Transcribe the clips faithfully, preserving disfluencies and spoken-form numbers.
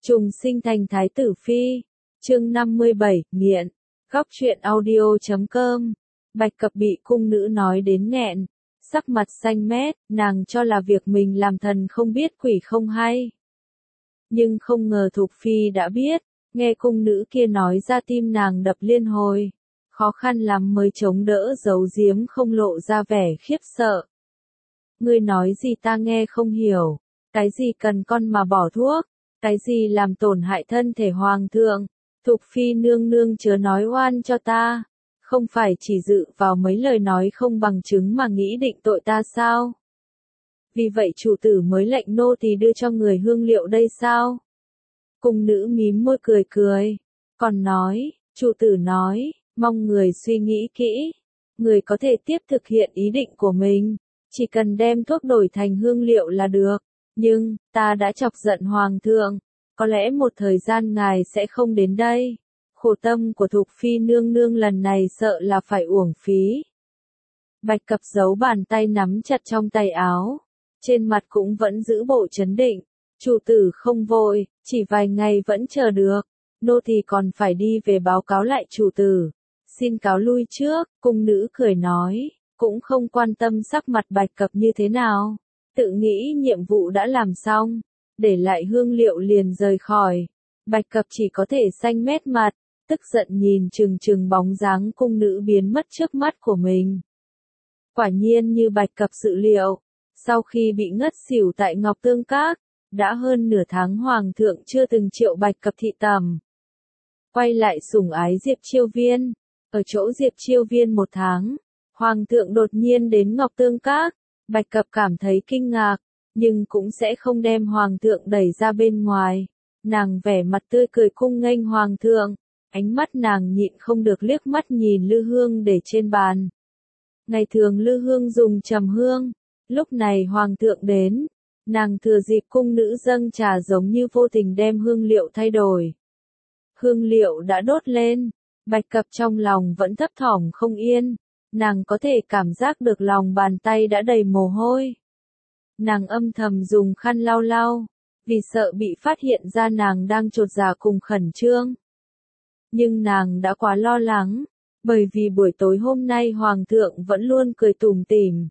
Trùng sinh thành thái tử phi. Chương năm mươi bảy, nghiện. Góc truyện audio chấm com. Bạch Cập bị cung nữ nói đến nghẹn, sắc mặt xanh mét, nàng cho là việc mình làm thần không biết quỷ không hay. Nhưng không ngờ Thục Phi đã biết, nghe cung nữ kia nói ra tim nàng đập liên hồi. Khó khăn lắm mới chống đỡ giấu giếm không lộ ra vẻ khiếp sợ. Ngươi nói gì ta nghe không hiểu, cái gì cần con mà bỏ thuốc, cái gì làm tổn hại thân thể hoàng thượng, Thục Phi nương nương chớ nói oan cho ta, không phải chỉ dự vào mấy lời nói không bằng chứng mà nghĩ định tội ta sao? Vì vậy chủ tử mới lệnh nô tỳ đưa cho người hương liệu đây sao? Cung nữ mím môi cười cười, còn nói, chủ tử nói, mong người suy nghĩ kỹ, người có thể tiếp thực hiện ý định của mình, chỉ cần đem thuốc đổi thành hương liệu là được, nhưng, ta đã chọc giận hoàng thượng, có lẽ một thời gian ngài sẽ không đến đây. Khổ tâm của Thục Phi nương nương lần này sợ là phải uổng phí. Bạch Cập giấu bàn tay nắm chặt trong tay áo, trên mặt cũng vẫn giữ bộ trấn định, chủ tử không vội, chỉ vài ngày vẫn chờ được, nô tỳ còn phải đi về báo cáo lại chủ tử, xin cáo lui trước, cung nữ cười nói, cũng không quan tâm sắc mặt Bạch Cập như thế nào, tự nghĩ nhiệm vụ đã làm xong, để lại hương liệu liền rời khỏi, Bạch Cập chỉ có thể xanh mét mặt, tức giận nhìn chừng chừng bóng dáng cung nữ biến mất trước mắt của mình. Quả nhiên như Bạch Cập dự liệu, sau khi bị ngất xỉu tại Ngọc Tương Các, đã hơn nửa tháng hoàng thượng chưa từng triệu Bạch Cập thị tẩm. Quay lại sủng ái Diệp Chiêu Viên, ở chỗ Diệp Chiêu Viên một tháng, hoàng thượng đột nhiên đến Ngọc Tương Các, Bạch Cập cảm thấy kinh ngạc, nhưng cũng sẽ không đem hoàng thượng đẩy ra bên ngoài. Nàng vẻ mặt tươi cười cung nghênh hoàng thượng, ánh mắt nàng nhịn không được liếc mắt nhìn lư hương để trên bàn. Ngày thường lư hương dùng trầm hương, lúc này hoàng thượng đến, nàng thừa dịp cung nữ dâng trà giống như vô tình đem hương liệu thay đổi. Hương liệu đã đốt lên, Bạch Cập trong lòng vẫn thấp thỏm không yên, nàng có thể cảm giác được lòng bàn tay đã đầy mồ hôi. Nàng âm thầm dùng khăn lau lau, vì sợ bị phát hiện ra nàng đang chột dạ cùng khẩn trương. Nhưng nàng đã quá lo lắng, bởi vì buổi tối hôm nay hoàng thượng vẫn luôn cười tủm tỉm.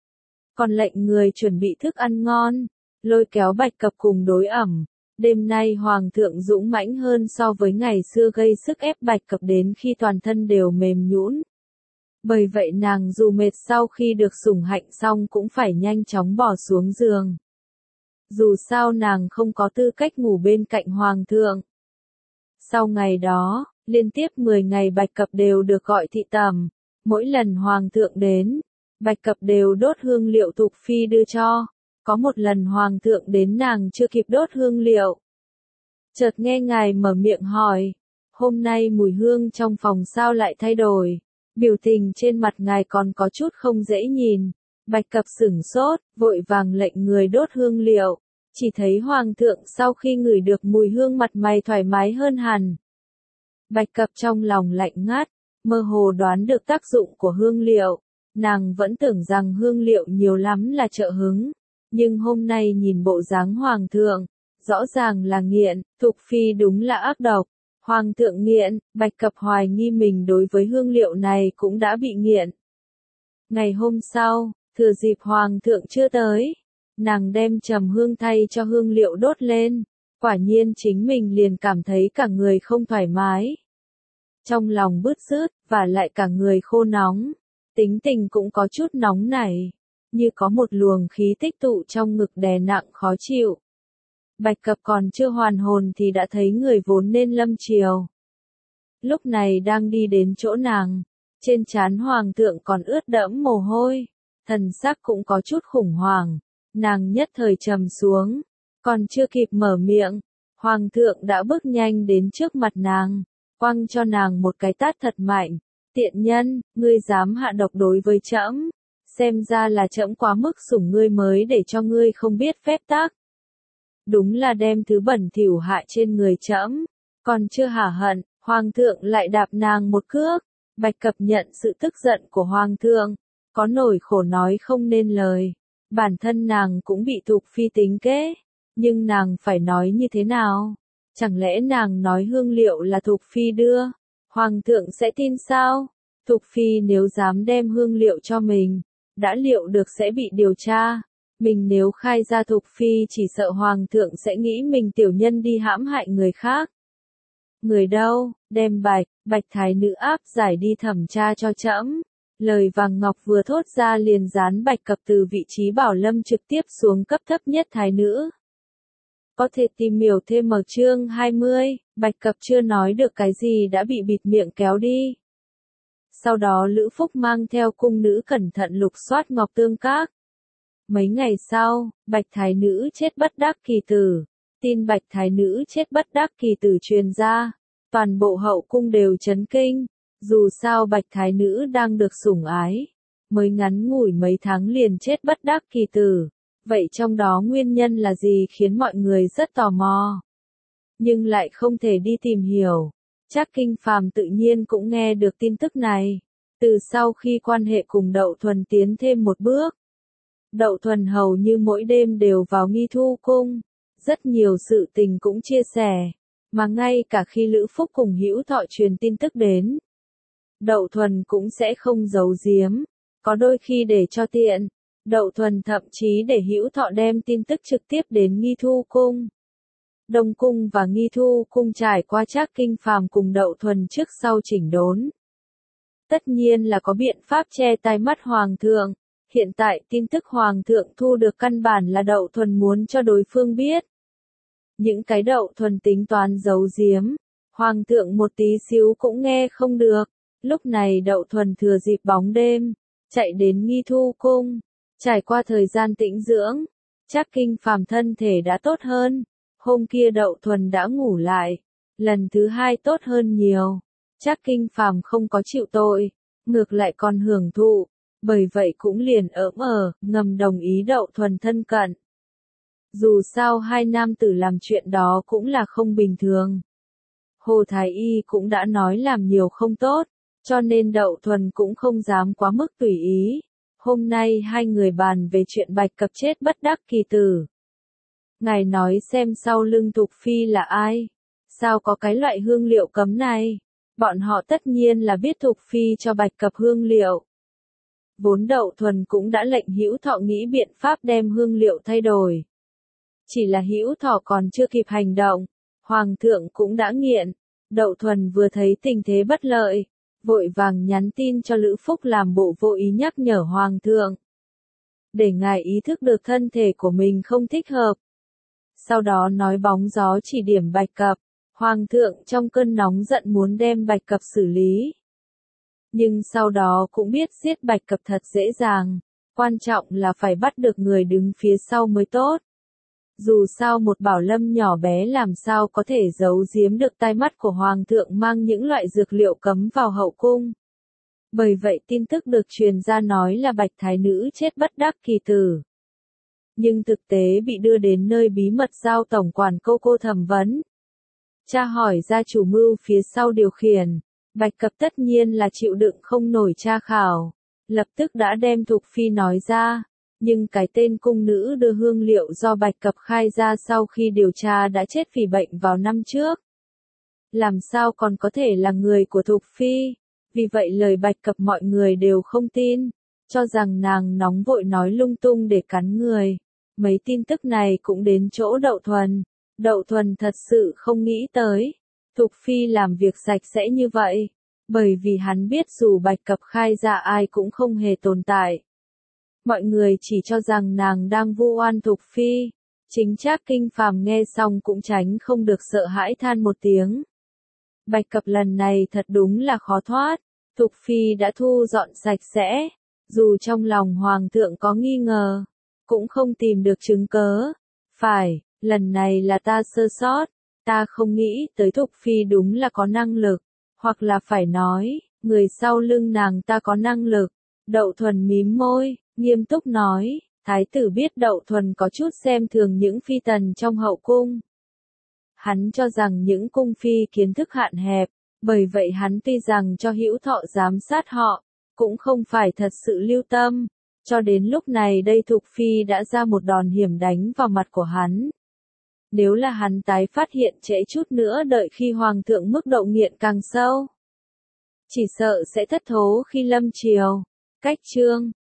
Còn lệnh người chuẩn bị thức ăn ngon, lôi kéo Bạch Cập cùng đối ẩm. Đêm nay hoàng thượng dũng mãnh hơn so với ngày xưa gây sức ép Bạch Cập đến khi toàn thân đều mềm nhũn. Bởi vậy nàng dù mệt sau khi được sủng hạnh xong cũng phải nhanh chóng bỏ xuống giường. Dù sao nàng không có tư cách ngủ bên cạnh hoàng thượng. Sau ngày đó, liên tiếp mười ngày Bạch Cập đều được gọi thị tẩm, mỗi lần hoàng thượng đến, Bạch Cập đều đốt hương liệu Thục Phi đưa cho, có một lần hoàng thượng đến nàng chưa kịp đốt hương liệu. Chợt nghe ngài mở miệng hỏi, hôm nay mùi hương trong phòng sao lại thay đổi, biểu tình trên mặt ngài còn có chút không dễ nhìn, Bạch Cập sửng sốt, vội vàng lệnh người đốt hương liệu, chỉ thấy hoàng thượng sau khi ngửi được mùi hương mặt mày thoải mái hơn hẳn. Bạch Cập trong lòng lạnh ngắt, mơ hồ đoán được tác dụng của hương liệu, nàng vẫn tưởng rằng hương liệu nhiều lắm là trợ hứng, nhưng hôm nay nhìn bộ dáng hoàng thượng, rõ ràng là nghiện, Thục Phi đúng là ác độc, hoàng thượng nghiện, Bạch Cập hoài nghi mình đối với hương liệu này cũng đã bị nghiện. Ngày hôm sau, thừa dịp hoàng thượng chưa tới, nàng đem trầm hương thay cho hương liệu đốt lên, quả nhiên chính mình liền cảm thấy cả người không thoải mái. Trong lòng bứt rứt, và lại cả người khô nóng, tính tình cũng có chút nóng nảy, như có một luồng khí tích tụ trong ngực đè nặng khó chịu. Bạch Cập còn chưa hoàn hồn thì đã thấy người vốn nên lâm triều. Lúc này đang đi đến chỗ nàng, trên trán hoàng thượng còn ướt đẫm mồ hôi, thần sắc cũng có chút khủng hoảng, nàng nhất thời trầm xuống, còn chưa kịp mở miệng, hoàng thượng đã bước nhanh đến trước mặt nàng, quăng cho nàng một cái tát thật mạnh, tiện nhân, ngươi dám hạ độc đối với trẫm, xem ra là trẫm quá mức sủng ngươi mới để cho ngươi không biết phép tắc. Đúng là đem thứ bẩn thỉu hại trên người trẫm, còn chưa hả hận, hoàng thượng lại đạp nàng một cước. Bạch Cập nhận sự tức giận của hoàng thượng, có nỗi khổ nói không nên lời, bản thân nàng cũng bị Thục Phi tính kế, nhưng nàng phải nói như thế nào? Chẳng lẽ nàng nói hương liệu là Thục Phi đưa, Hoàng thượng sẽ tin sao? Thục Phi nếu dám đem hương liệu cho mình, đã liệu được sẽ bị điều tra. Mình nếu khai ra Thục Phi chỉ sợ Hoàng thượng sẽ nghĩ mình tiểu nhân đi hãm hại người khác. Người đâu, đem bạch, bạch thái nữ áp giải đi thẩm tra cho trẫm. Lời vàng ngọc vừa thốt ra liền dán Bạch Cập từ vị trí bảo lâm trực tiếp xuống cấp thấp nhất thái nữ. Có thể tìm hiểu thêm ở chương hai mươi, Bạch Cập chưa nói được cái gì đã bị bịt miệng kéo đi. Sau đó Lữ Phúc mang theo cung nữ cẩn thận lục soát Ngọc Tương Các. Mấy ngày sau, Bạch Thái Nữ chết bất đắc kỳ tử. Tin Bạch Thái Nữ chết bất đắc kỳ tử truyền ra. Toàn bộ hậu cung đều chấn kinh. Dù sao Bạch Thái Nữ đang được sủng ái. Mới ngắn ngủi mấy tháng liền chết bất đắc kỳ tử. Vậy trong đó nguyên nhân là gì khiến mọi người rất tò mò. Nhưng lại không thể đi tìm hiểu. Trác Kinh Phàm tự nhiên cũng nghe được tin tức này. Từ sau khi quan hệ cùng Đậu Thuần tiến thêm một bước. Đậu Thuần hầu như mỗi đêm đều vào Nghi Thu Cung. Rất nhiều sự tình cũng chia sẻ. Mà ngay cả khi Lữ Phúc cùng Hữu Thọ truyền tin tức đến. Đậu Thuần cũng sẽ không giấu giếm. Có đôi khi để cho tiện. Đậu Thuần thậm chí để Hữu Thọ đem tin tức trực tiếp đến Nghi Thu Cung. Đông Cung và Nghi Thu Cung trải qua Trác Kinh Phàm cùng Đậu Thuần trước sau chỉnh đốn. Tất nhiên là có biện pháp che tai mắt Hoàng thượng. Hiện tại tin tức Hoàng thượng thu được căn bản là Đậu Thuần muốn cho đối phương biết. Những cái Đậu Thuần tính toán giấu giếm. Hoàng thượng một tí xíu cũng nghe không được. Lúc này Đậu Thuần thừa dịp bóng đêm. Chạy đến Nghi Thu Cung. Trải qua thời gian tĩnh dưỡng. Trác Kinh Phàm thân thể đã tốt hơn. Hôm kia Đậu Thuần đã ngủ lại. Lần thứ hai tốt hơn nhiều. Trác Kinh Phàm không có chịu tội. Ngược lại còn hưởng thụ. Bởi vậy cũng liền ỡm ở, ngầm đồng ý Đậu Thuần thân cận. Dù sao hai nam tử làm chuyện đó cũng là không bình thường. Hồ Thái Y cũng đã nói làm nhiều không tốt. Cho nên Đậu Thuần cũng không dám quá mức tùy ý. Hôm nay hai người bàn về chuyện Bạch Cập chết bất đắc kỳ tử. Ngài nói xem sau lưng Thục Phi là ai? Sao có cái loại hương liệu cấm này? Bọn họ tất nhiên là biết Thục Phi cho Bạch Cập hương liệu. Vốn Đậu Thuần cũng đã lệnh Hữu Thọ nghĩ biện pháp đem hương liệu thay đổi. Chỉ là Hữu Thọ còn chưa kịp hành động. Hoàng thượng cũng đã nghiện. Đậu Thuần vừa thấy tình thế bất lợi. Vội vàng nhắn tin cho Lữ Phúc làm bộ vô ý nhắc nhở Hoàng thượng. Để ngài ý thức được thân thể của mình không thích hợp. Sau đó nói bóng gió chỉ điểm Bạch Cập. Hoàng thượng trong cơn nóng giận muốn đem Bạch Cập xử lý. Nhưng sau đó cũng biết giết Bạch Cập thật dễ dàng. Quan trọng là phải bắt được người đứng phía sau mới tốt. Dù sao một bảo lâm nhỏ bé làm sao có thể giấu giếm được tai mắt của Hoàng thượng mang những loại dược liệu cấm vào hậu cung. Bởi vậy tin tức được truyền ra nói là Bạch Thái Nữ chết bất đắc kỳ tử. Nhưng thực tế bị đưa đến nơi bí mật giao tổng quản cô cô thẩm vấn. Tra hỏi ra chủ mưu phía sau điều khiển. Bạch Cập tất nhiên là chịu đựng không nổi tra khảo. Lập tức đã đem Thục Phi nói ra. Nhưng cái tên cung nữ đưa hương liệu do Bạch Cập khai ra sau khi điều tra đã chết vì bệnh vào năm trước. Làm sao còn có thể là người của Thục Phi? Vì vậy lời Bạch Cập mọi người đều không tin. Cho rằng nàng nóng vội nói lung tung để cắn người. Mấy tin tức này cũng đến chỗ Đậu Thuần. Đậu Thuần thật sự không nghĩ tới. Thục Phi làm việc sạch sẽ như vậy. Bởi vì hắn biết dù Bạch Cập khai ra ai cũng không hề tồn tại. Mọi người chỉ cho rằng nàng đang vu oan Thục Phi. Chính Trác Kinh Phàm nghe xong cũng tránh không được sợ hãi than một tiếng. Bạch Cập lần này thật đúng là khó thoát. Thục Phi đã thu dọn sạch sẽ. Dù trong lòng Hoàng thượng có nghi ngờ. Cũng không tìm được chứng cớ. Phải, lần này là ta sơ sót. Ta không nghĩ tới Thục Phi đúng là có năng lực. Hoặc là phải nói, người sau lưng nàng ta có năng lực. Đậu Thuần mím môi, nghiêm túc nói, thái tử biết Đậu Thuần có chút xem thường những phi tần trong hậu cung. Hắn cho rằng những cung phi kiến thức hạn hẹp, bởi vậy hắn tuy rằng cho Hữu Thọ giám sát họ, cũng không phải thật sự lưu tâm. Cho đến lúc này đây Thục Phi đã ra một đòn hiểm đánh vào mặt của hắn. Nếu là hắn tái phát hiện trễ chút nữa đợi khi hoàng thượng mức độ nghiện càng sâu, chỉ sợ sẽ thất thố khi lâm triều. Cách chương